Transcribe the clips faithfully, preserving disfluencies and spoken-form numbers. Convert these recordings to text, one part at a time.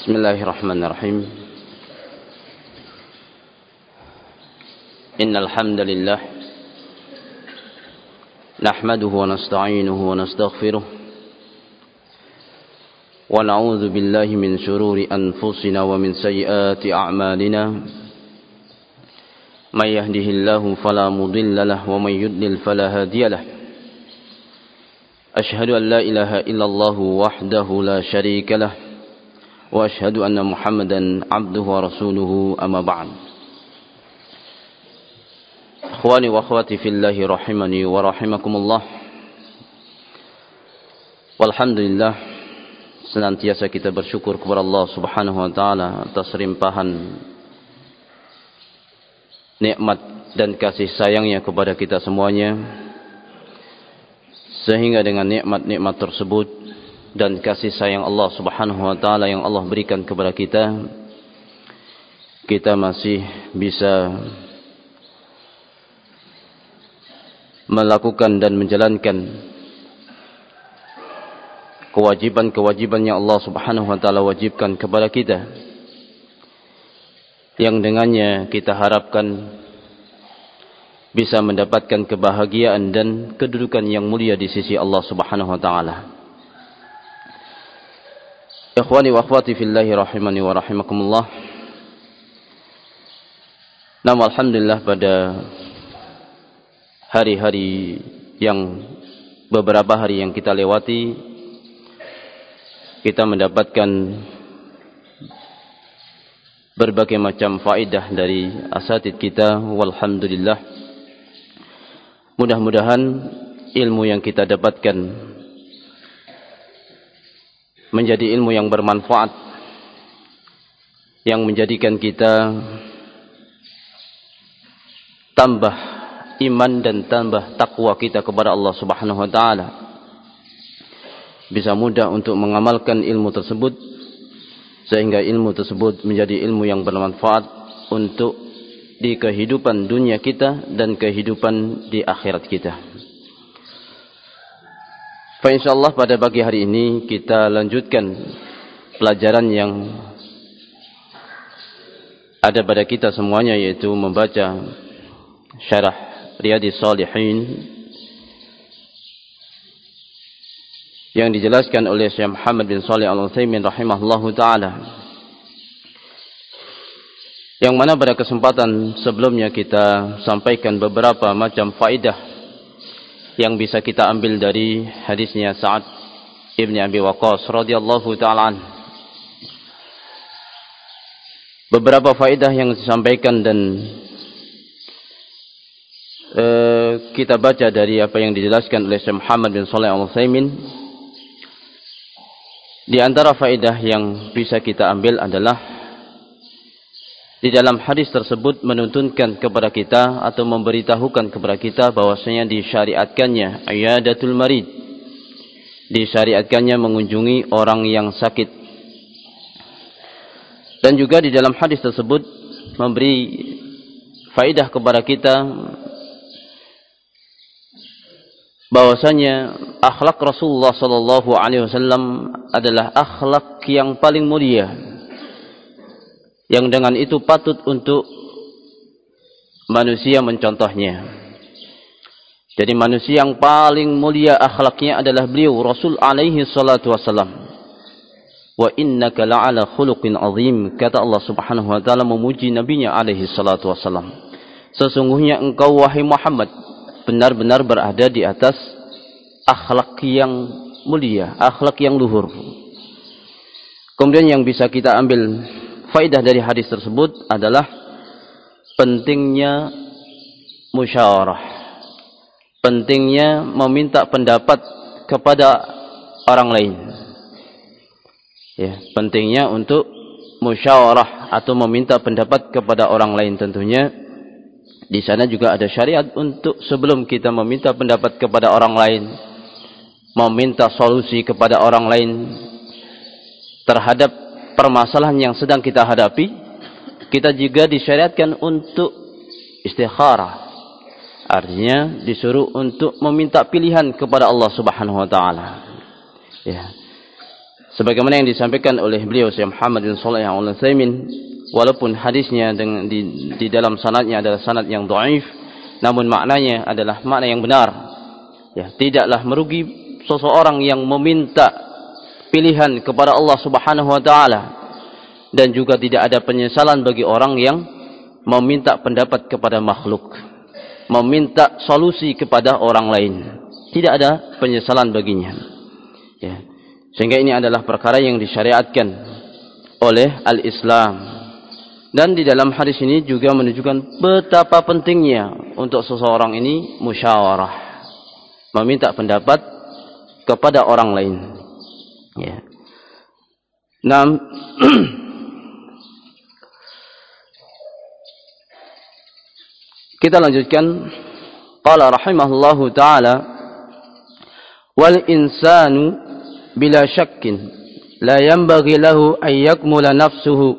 Bismillahirrahmanirrahim. Innal hamdalillah nahmaduhu wa nasta'inuhu wa nastaghfiruh wa na'udzu billahi min shururi anfusina wa min sayyiati a'malina. May yahdihillahu fala mudilla lahu wa may yudlil fala hadiya lahu. Ashhadu an la ilaha illallah wahdahu la syarika lahu wa ashhadu anna Muhammadan abduhu wa rasuluhu amma ba'd. Ikhwani wa akhwati fillahi rahimani wa rahimakumullah. Walhamdulillah, senantiasa kita bersyukur kepada Allah Subhanahu wa taala atas limpahan nikmat dan kasih sayangnya kepada kita semuanya, sehingga dengan nikmat-nikmat tersebut dan kasih sayang Allah Subhanahu wa taala yang Allah berikan kepada kita, kita masih bisa melakukan dan menjalankan kewajiban-kewajiban yang Allah Subhanahu wa taala wajibkan kepada kita, yang dengannya kita harapkan bisa mendapatkan kebahagiaan dan kedudukan yang mulia di sisi Allah Subhanahu wa taala. Ikhwani wa akhwati fillahi rahimani wa rahimakumullah. Namun alhamdulillah, pada hari-hari yang beberapa hari yang kita lewati, kita mendapatkan berbagai macam faedah dari asatidz kita. Walhamdulillah, mudah-mudahan ilmu yang kita dapatkan menjadi ilmu yang bermanfaat, yang menjadikan kita tambah iman dan tambah takwa kita kepada Allah Subhanahu wa taala, bisa mudah untuk mengamalkan ilmu tersebut, sehingga ilmu tersebut menjadi ilmu yang bermanfaat untuk di kehidupan dunia kita dan kehidupan di akhirat kita. Fa insyaallah pada pagi hari ini kita lanjutkan pelajaran yang ada pada kita semuanya, yaitu membaca syarah Riyadhis Shalihin yang dijelaskan oleh Syekh Muhammad bin Shalih Al-Utsaimin rahimahullahu taala, yang mana pada kesempatan sebelumnya kita sampaikan beberapa macam faedah yang bisa kita ambil dari hadisnya Sa'ad ibn Abi Waqqas radhiyallahu ta'ala an. Beberapa faedah yang disampaikan dan uh, kita baca dari apa yang dijelaskan oleh Syekh Muhammad bin Shalih Al-Utsaimin. Di antara faedah yang bisa kita ambil adalah di dalam hadis tersebut menuntunkan kepada kita atau memberitahukan kepada kita bahwasanya disyariatkannya iyadatul marid, disyariatkannya mengunjungi orang yang sakit. Dan juga di dalam hadis tersebut memberi faedah kepada kita bahwasanya akhlak Rasulullah sallallahu alaihi wasallam adalah akhlak yang paling mulia, yang dengan itu patut untuk manusia mencontohnya. Jadi manusia yang paling mulia akhlaknya adalah beliau Rasul alaihi salatu wasallam. Wa innaka la'ala khuluqin azim, kata Allah Subhanahu wa taala memuji nabinya alaihi salatu wasallam. Sesungguhnya engkau wahai Muhammad benar-benar berada di atas akhlak yang mulia, akhlak yang luhur. Kemudian yang bisa kita ambil faedah dari hadis tersebut adalah pentingnya musyawarah, pentingnya meminta pendapat kepada orang lain. Ya, pentingnya untuk musyawarah atau meminta pendapat kepada orang lain. Tentunya di sana juga ada syariat untuk sebelum kita meminta pendapat kepada orang lain, meminta solusi kepada orang lain terhadap permasalahan yang sedang kita hadapi, kita juga disyariatkan untuk istikharah. Artinya disuruh untuk meminta pilihan kepada Allah Subhanahu wa taala. Ya. sebagaimana yang disampaikan oleh beliau Syekh Muhammad bin Shalih Al-Utsaimin, walaupun hadisnya dengan di, di dalam sanadnya adalah sanad yang dhaif, namun maknanya adalah makna yang benar. Ya, tidaklah merugi seseorang yang meminta pilihan kepada Allah Subhanahu wa taala, dan juga tidak ada penyesalan bagi orang yang meminta pendapat kepada makhluk, meminta solusi kepada orang lain. Tidak ada penyesalan baginya. Ya. Sehingga ini adalah perkara yang disyariatkan oleh al-Islam. Dan di dalam hadis ini juga menunjukkan betapa pentingnya untuk seseorang ini musyawarah, meminta pendapat kepada orang lain. Ya. Nah, kita lanjutkan. Qala rahimahullahu ta'ala, wal insanu bila syakkin la yanbaghi lahu an yakmula nafsuhu,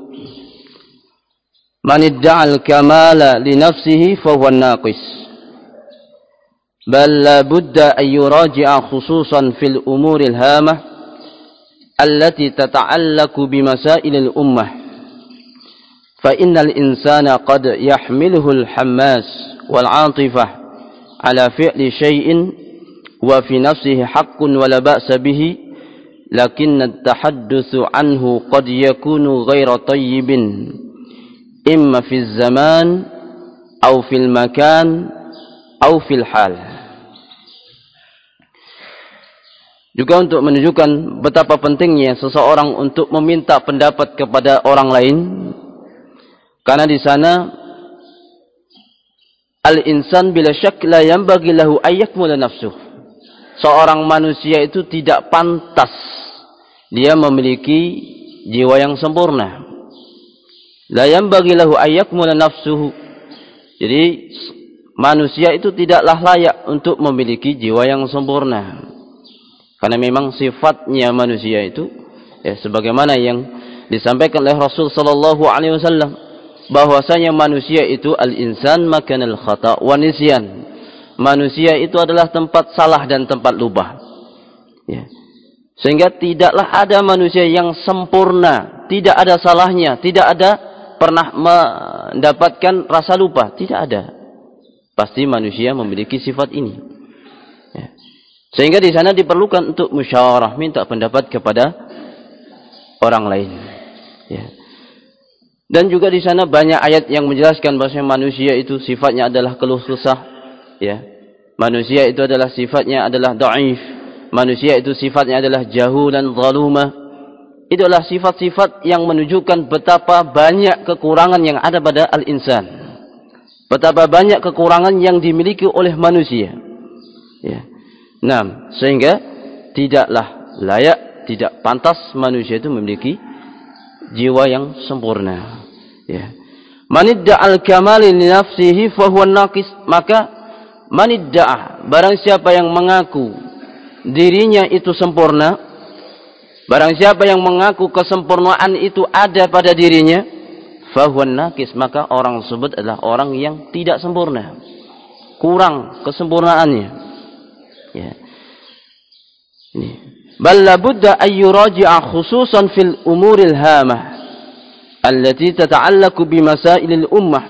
man idda'al kamala li nafsihi fa huwa naqis, bal la budda an yuraji'a khususan fil umuril hamah allati tata'allaqu bi masailil ummah, fa innal insana qad yahmiluhu al hammas wal 'atifah ala fi'li syai'in wa fi nafsihi haqqun wa la ba'sa bihi, lakinna at-tahaddutsu anhu qad yakunu ghayra tayyibin imma fi zaman aw fil makan aw fil hal. Juga untuk menunjukkan betapa pentingnya seseorang untuk meminta pendapat kepada orang lain, karena di sana al-insan bila syak la yanbaghi lahu ayyakmula nafsuh. Seorang manusia itu tidak pantas dia memiliki jiwa yang sempurna. La yanbaghi lahu ayyakmula nafsuhu. Jadi manusia itu tidaklah layak untuk memiliki jiwa yang sempurna. Karena memang sifatnya manusia itu, ya, sebagaimana yang disampaikan oleh Rasul sallallahu alaihi wasallam, bahwasanya manusia itu al-insan makanal khata' wa nisyan. Manusia itu adalah tempat salah dan tempat lubah. Ya. Sehingga tidaklah ada manusia yang sempurna, tidak ada salahnya, tidak ada pernah mendapatkan rasa lupa, tidak ada. Pasti manusia memiliki sifat ini. Ya. Sehingga di sana diperlukan untuk musyawarah, minta pendapat kepada orang lain. Ya. Dan juga di sana banyak ayat yang menjelaskan bahwa manusia itu sifatnya adalah keluh kesah. Ya, manusia itu adalah sifatnya adalah dhaif, manusia itu sifatnya adalah jahul dan zaluma. Itu adalah sifat-sifat yang menunjukkan betapa banyak kekurangan yang ada pada al-insan, betapa banyak kekurangan yang dimiliki oleh manusia. Ya. Nah, sehingga tidaklah layak, tidak pantas manusia itu memiliki jiwa yang sempurna. Ya. Manidda'al kamali li nafsihi fa huwa naqis, maka manidda'a, barang siapa yang mengaku dirinya itu sempurna, barang siapa yang mengaku kesempurnaan itu ada pada dirinya, fahuwan naqis, maka orang tersebut adalah orang yang tidak sempurna, kurang kesempurnaannya. Ya. Ini. Bal la budda an yuraji'a khususan fil umuril hamah allati tata'allaqu bi masailil ummah.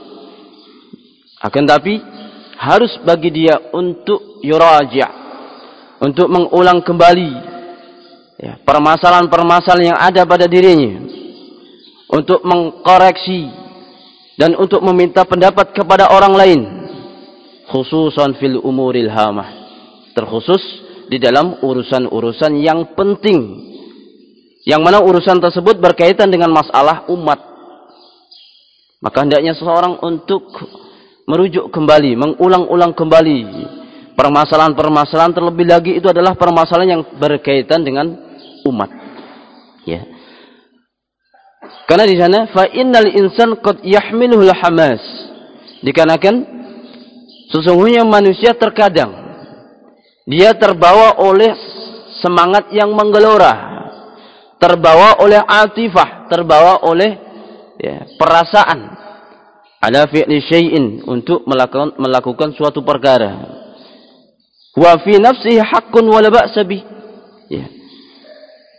Akan tapi harus bagi dia untuk yuraji', untuk mengulang kembali, ya, permasalahan-permasalahan yang ada pada dirinya, untuk mengkoreksi dan untuk meminta pendapat kepada orang lain, khususan fil umuril hamah, terkhusus di dalam urusan-urusan yang penting, yang mana urusan tersebut berkaitan dengan masalah umat. Maka hendaknya seseorang untuk merujuk kembali, mengulang-ulang kembali permasalahan-permasalahan, terlebih lagi itu adalah permasalahan yang berkaitan dengan umat. Ya. Karena di sana fa innal insan qad yahmiluhu al-hamas. Dikarenakan sesungguhnya manusia terkadang dia terbawa oleh semangat yang menggelora, terbawa oleh atifah, terbawa oleh, ya, perasaan ala fi'li syai'in, untuk melakukan melakukan suatu perkara. Wa fi nafsihi haqqun wa la ba'sa bih. Ya.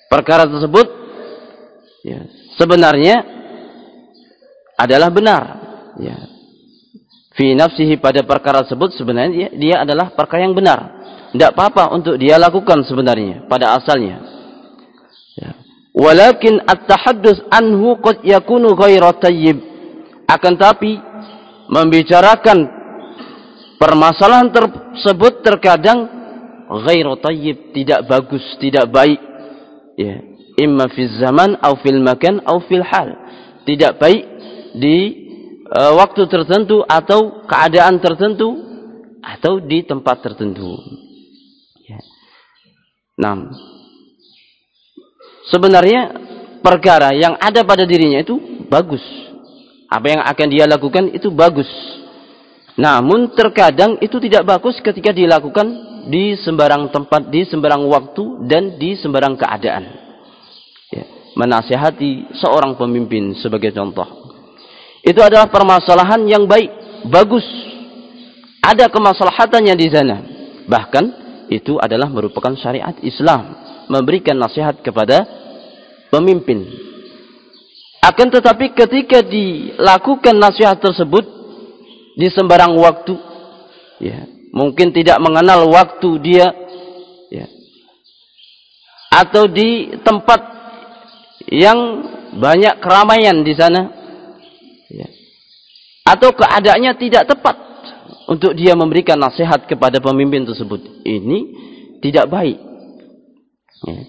perkara tersebut ya, sebenarnya adalah benar. Ya. Fi nafsihi, pada perkara tersebut sebenarnya dia, dia adalah perkara yang benar. Tidak apa-apa untuk dia lakukan sebenarnya pada asalnya. Ya. Walakin at-tahaddus anhu qad yakunu ghairu tayyib. Akan tapi membicarakan permasalahan tersebut terkadang ghairu tayyib, tidak bagus, tidak baik. Ya, imma fi zaman atau fil makan atau fil hal. Tidak baik di uh, waktu tertentu atau keadaan tertentu atau di tempat tertentu. Ya. Nah, sebenarnya perkara yang ada pada dirinya itu bagus. Apa yang akan dia lakukan itu bagus. Namun terkadang itu tidak bagus ketika dilakukan di sembarang tempat, di sembarang waktu, dan di sembarang keadaan. Ya. Menasihati seorang pemimpin sebagai contoh. Itu adalah permasalahan yang baik, bagus. Ada kemaslahatannya di sana. Bahkan itu adalah merupakan syariat Islam. Memberikan nasihat kepada pemimpin. Akan tetapi ketika dilakukan nasihat tersebut di sembarang waktu, ya, mungkin tidak mengenal waktu dia, ya, atau di tempat yang banyak keramaian di sana, ya, atau keadaannya tidak tepat untuk dia memberikan nasihat kepada pemimpin tersebut, ini tidak baik. Ya.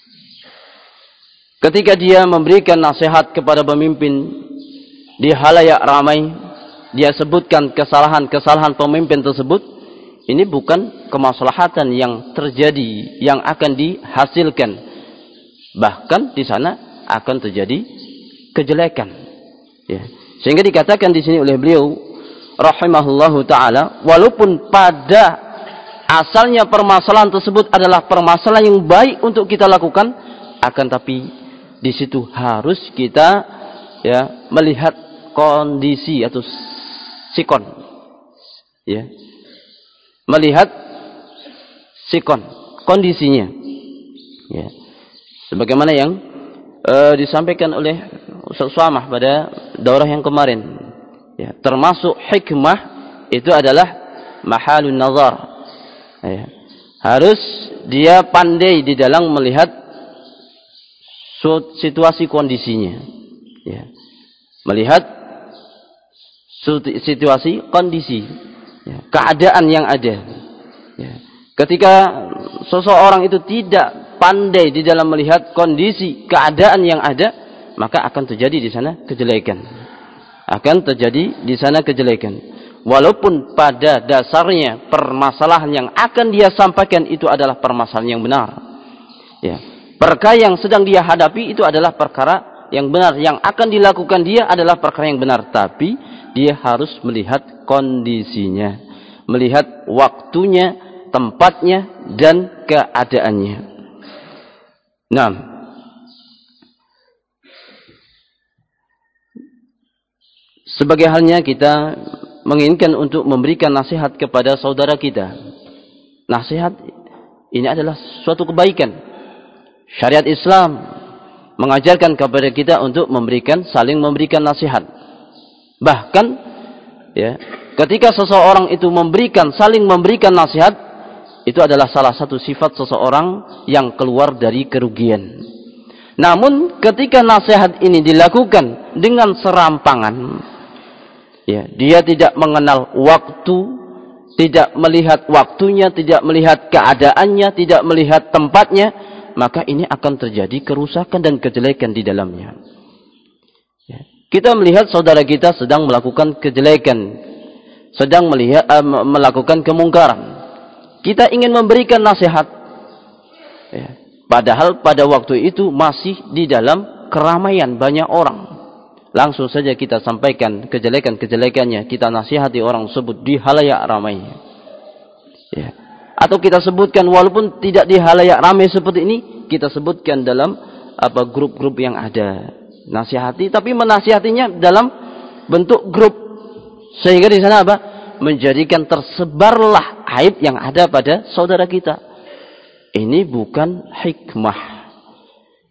Ketika dia memberikan nasihat kepada pemimpin di halayak ramai, dia sebutkan kesalahan-kesalahan pemimpin tersebut, ini bukan kemaslahatan yang terjadi, yang akan dihasilkan. Bahkan di sana akan terjadi kejelekan. Ya. Sehingga dikatakan di sini oleh beliau, rahimahullahu taala, walaupun pada asalnya permasalahan tersebut adalah permasalahan yang baik untuk kita lakukan, akan tapi di situ harus kita ya melihat kondisi atau sikon, ya, melihat sikon kondisinya, ya, sebagaimana yang e, disampaikan oleh Ustaz Suamah pada daurah yang kemarin, ya, termasuk hikmah itu adalah mahalun nazar, ya, harus dia pandai di dalam melihat situasi kondisinya, ya, melihat situasi kondisi, ya, keadaan yang ada, ya. Ketika seseorang itu tidak pandai di dalam melihat kondisi keadaan yang ada, maka akan terjadi di sana kejelekan, akan terjadi di sana kejelekan. Walaupun pada dasarnya permasalahan yang akan dia sampaikan itu adalah permasalahan yang benar, ya. Perkara yang sedang dia hadapi itu adalah perkara yang benar. Yang akan dilakukan dia adalah perkara yang benar. Tapi dia harus melihat kondisinya. Melihat waktunya, tempatnya, dan keadaannya. Nah, sebagai halnya kita menginginkan untuk memberikan nasihat kepada saudara kita. Nasihat ini adalah suatu kebaikan. Syariat Islam mengajarkan kepada kita untuk memberikan, saling memberikan nasihat. Bahkan, ya, ketika seseorang itu memberikan, saling memberikan nasihat, itu adalah salah satu sifat seseorang yang keluar dari kerugian. Namun, ketika nasihat ini dilakukan dengan serampangan, ya, dia tidak mengenal waktu, tidak melihat waktunya, tidak melihat keadaannya, tidak melihat tempatnya, maka ini akan terjadi kerusakan dan kejelekan di dalamnya. Ya. Kita melihat saudara kita sedang melakukan kejelekan, sedang melihat uh, melakukan kemungkaran. Kita ingin memberikan nasihat, ya, padahal pada waktu itu masih di dalam keramaian banyak orang. Langsung saja kita sampaikan kejelekan-kejelekannya, kita nasihati orang tersebut di halayak ramai. Ya. Atau kita sebutkan walaupun tidak di halayak ramai seperti ini, kita sebutkan dalam apa grup-grup yang ada. Nasihati, tapi menasihatinya dalam bentuk grup. Sehingga di sana apa? Menjadikan tersebarlah aib yang ada pada saudara kita. Ini bukan hikmah.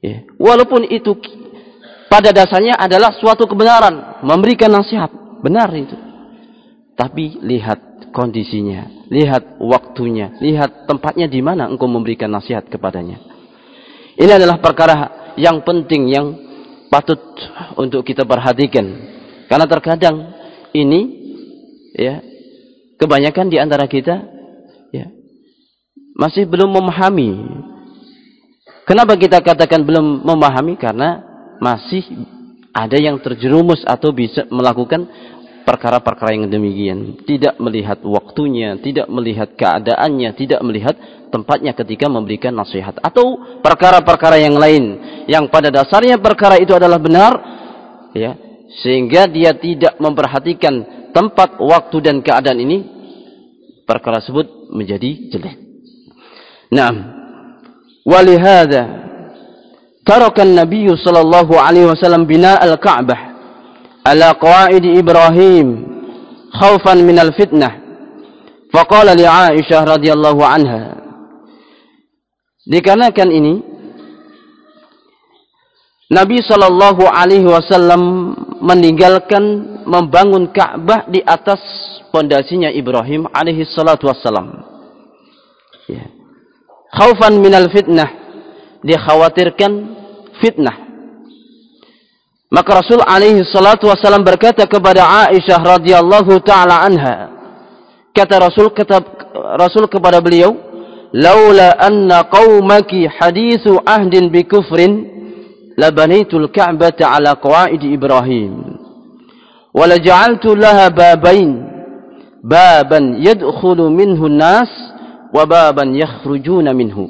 Ya. Walaupun itu pada dasarnya adalah suatu kebenaran, memberikan nasihat, benar itu. Tapi lihat kondisinya, lihat waktunya, lihat tempatnya di mana engkau memberikan nasihat kepadanya. Ini adalah perkara yang penting, yang patut untuk kita perhatikan. Karena terkadang ini, ya, kebanyakan di antara kita, ya, masih belum memahami. Kenapa kita katakan belum memahami? Karena masih ada yang terjerumus atau bisa melakukan perkara-perkara yang demikian. Tidak melihat waktunya, tidak melihat keadaannya, tidak melihat tempatnya ketika memberikan nasihat. Atau perkara-perkara yang lain, yang pada dasarnya perkara itu adalah benar, ya, sehingga dia tidak memperhatikan tempat, waktu, dan keadaan ini, perkara tersebut menjadi jelek. Naam. Walihada taraka an-nabiy sallallahu alaihi wasallam bina al-Ka'bah ala qawaid Ibrahim khaufan min al-fitnah. Faqala li Aisyah radhiyallahu anha. Dikarenakan ini Nabi sallallahu alaihi wasallam meninggalkan membangun Ka'bah di atas pondasinya Ibrahim alaihi salatu wassalam. Ya. Khaufan minal fitnah, dikhawatirkan fitnah. Maka Rasul alaihi salatu wassalam berkata kepada Aisyah radhiyallahu taala anha, kata Rasul kata Rasul kepada beliau, laula anna qaumaki hadithu ahdin bi kufrin labanaitul ka'bata ala qawaid Ibrahim wa la ja'altu laha babain baban yadkhulu minhu an-nas wa baban yakhrujuna minhu.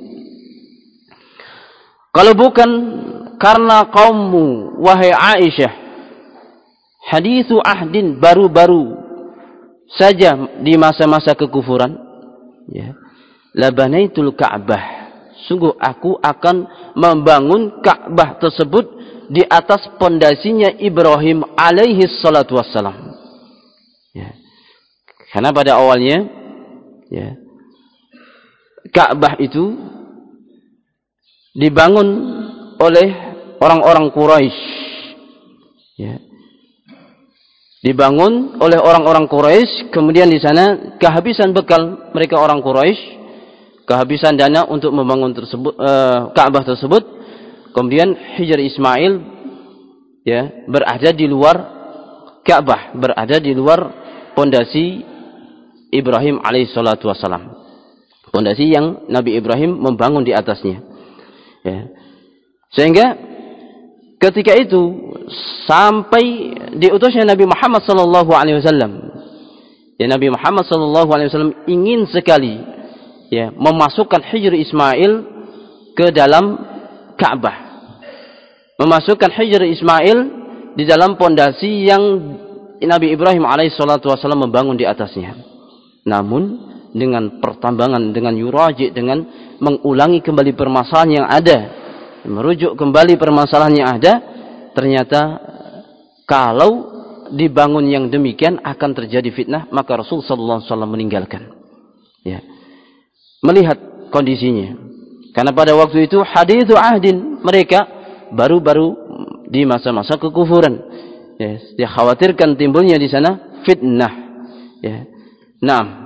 Kalau bukan karena kaummu wahai Aisyah hadithu ahdin, baru-baru saja di masa-masa kekufuran, ya, labanaitul Ka'bah, sungguh aku akan membangun Ka'bah tersebut di atas pondasinya Ibrahim alaihi salatu wassalam. Ya. Karena pada awalnya, ya, Ka'bah itu dibangun oleh orang-orang Quraisy. Ya. Dibangun oleh orang-orang Quraisy, kemudian di sana kehabisan bekal mereka orang Quraisy, kehabisan dana untuk membangun tersebut, uh, Ka'bah tersebut. Kemudian Hijr Ismail, ya, berada di luar Ka'bah, berada di luar pondasi Ibrahim alaihissalatu wassalam, pondasi yang Nabi Ibrahim membangun di atasnya, ya. Sehingga ketika itu sampai diutusnya Nabi Muhammad sallallahu alaihi wasallam, ya, Nabi Muhammad sallallahu alaihi wasallam ingin sekali, ya, memasukkan Hijr Ismail ke dalam Ka'bah, memasukkan Hijr Ismail di dalam pondasi yang Nabi Ibrahim alaihissalatu wassalam membangun di atasnya. Namun dengan pertambangan, dengan yuraji, dengan mengulangi kembali permasalahan yang ada, merujuk kembali permasalahan yang ada, ternyata kalau dibangun yang demikian akan terjadi fitnah, maka Rasul sallallahu alaihi wasallam meninggalkan. Ya. Melihat kondisinya. Karena pada waktu itu hadithu ahdin, mereka baru-baru di masa-masa kekufuran. Ya, dia khawatirkan timbulnya di sana fitnah. Ya. Naam.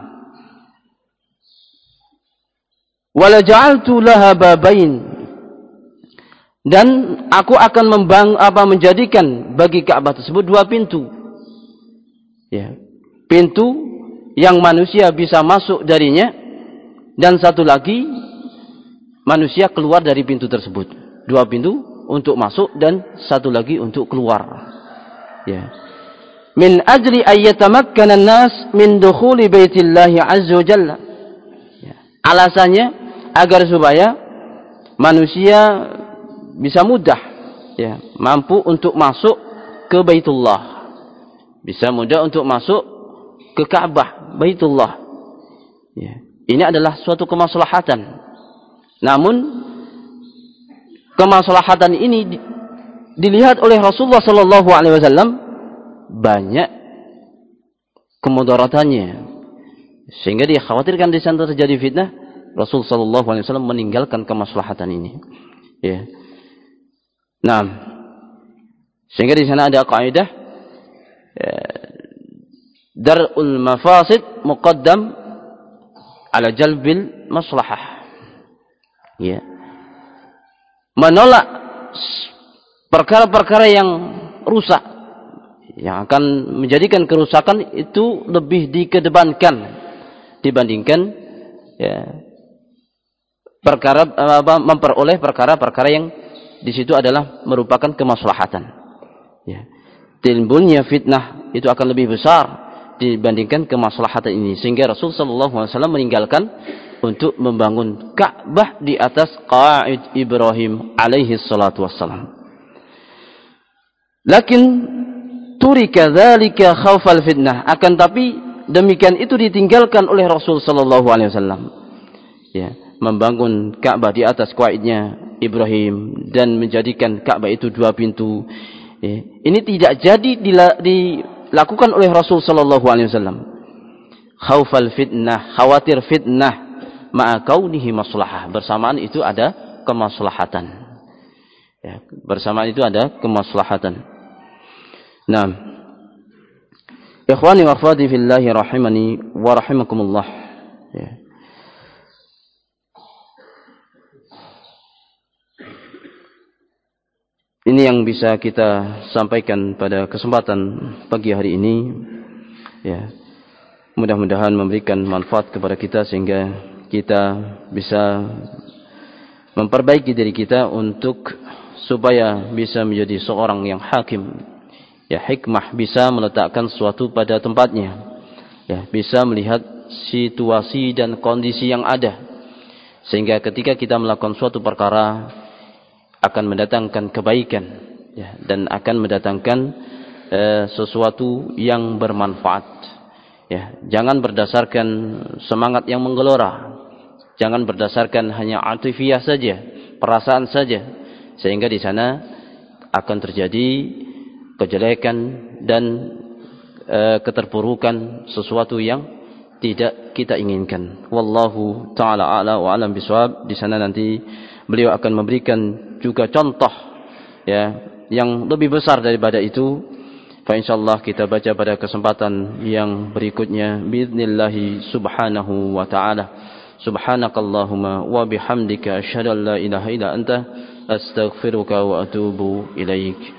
Wala ja'altu laha babain, dan aku akan membang apa menjadikan bagi Ka'bah tersebut dua pintu. Ya. Pintu yang manusia bisa masuk darinya, dan satu lagi manusia keluar dari pintu tersebut. Dua pintu untuk masuk dan satu lagi untuk keluar. Ya. Min ajli ayyatamakkana an-nas min dukhuli baitillahi azza wa jalla. Ya. Alasannya agar supaya manusia bisa mudah, ya, mampu untuk masuk ke Baitullah, bisa mudah untuk masuk ke Ka'bah, Baitullah. Ya. Ini adalah suatu kemaslahatan. Namun kemaslahatan ini dilihat oleh Rasulullah sallallahu alaihi wasallam banyak kemudaratannya, sehingga dia khawatirkan di sana terjadi fitnah. Rasul sallallahu alaihi wasallam meninggalkan kemaslahatan ini. Ya. Nah, sehingga di sana ada kaidah ya, dar'ul mafasid muqaddam ala jalbil maslahah. Ya. Menolak perkara-perkara yang rusak, yang akan menjadikan kerusakan itu lebih dikedepankan dibandingkan ya, perkara apa, memperoleh perkara-perkara yang di situ adalah merupakan kemaslahatan. Ya. Timbulnya fitnah itu akan lebih besar dibandingkan kemaslahatan ini, sehingga Rasul sallallahu alaihi wasallam meninggalkan untuk membangun Ka'bah di atas qaid Ibrahim alaihi salatu wassalam. Lakin turika dzalika khaufal fitnah, akan tapi demikian itu ditinggalkan oleh Rasul sallallahu alaihi wasallam. Ya, membangun Ka'bah di atas qaidnya Ibrahim dan menjadikan Ka'bah itu dua pintu. Ya, ini tidak jadi dilakukan oleh Rasul sallallahu alaihi wasallam. Khaufal fitnah, khawatir fitnah, ma'a kaunihi maslahah, bersamaan itu ada kemaslahatan. Ya, bersamaan itu ada kemaslahatan. Nah, ikhwani wa akhwati fillahi rahimani wa rahimakumullah. Ya. Ini yang bisa kita sampaikan pada kesempatan pagi hari ini. Ya. Mudah-mudahan memberikan manfaat kepada kita sehingga kita bisa memperbaiki diri kita untuk supaya bisa menjadi seorang yang hakim. Ya, hikmah, bisa meletakkan sesuatu pada tempatnya. Ya, bisa melihat situasi dan kondisi yang ada. Sehingga ketika kita melakukan suatu perkara akan mendatangkan kebaikan, ya, dan akan mendatangkan eh, sesuatu yang bermanfaat. Ya, jangan berdasarkan semangat yang menggelora, jangan berdasarkan hanya atifiyah saja, perasaan saja, sehingga di sana akan terjadi kejelekan dan eh, keterpurukan sesuatu yang tidak kita inginkan. Wallahu taala a'la wa alam bisawab. Di sana nanti beliau akan memberikan juga contoh ya yang lebih besar daripada itu. Fa insyaallah kita baca pada kesempatan yang berikutnya biidznillah subhanahu wa taala. Subhanakallahumma wa bihamdika asyhadu an la ilaha illa anta astaghfiruka wa atubu ilaik.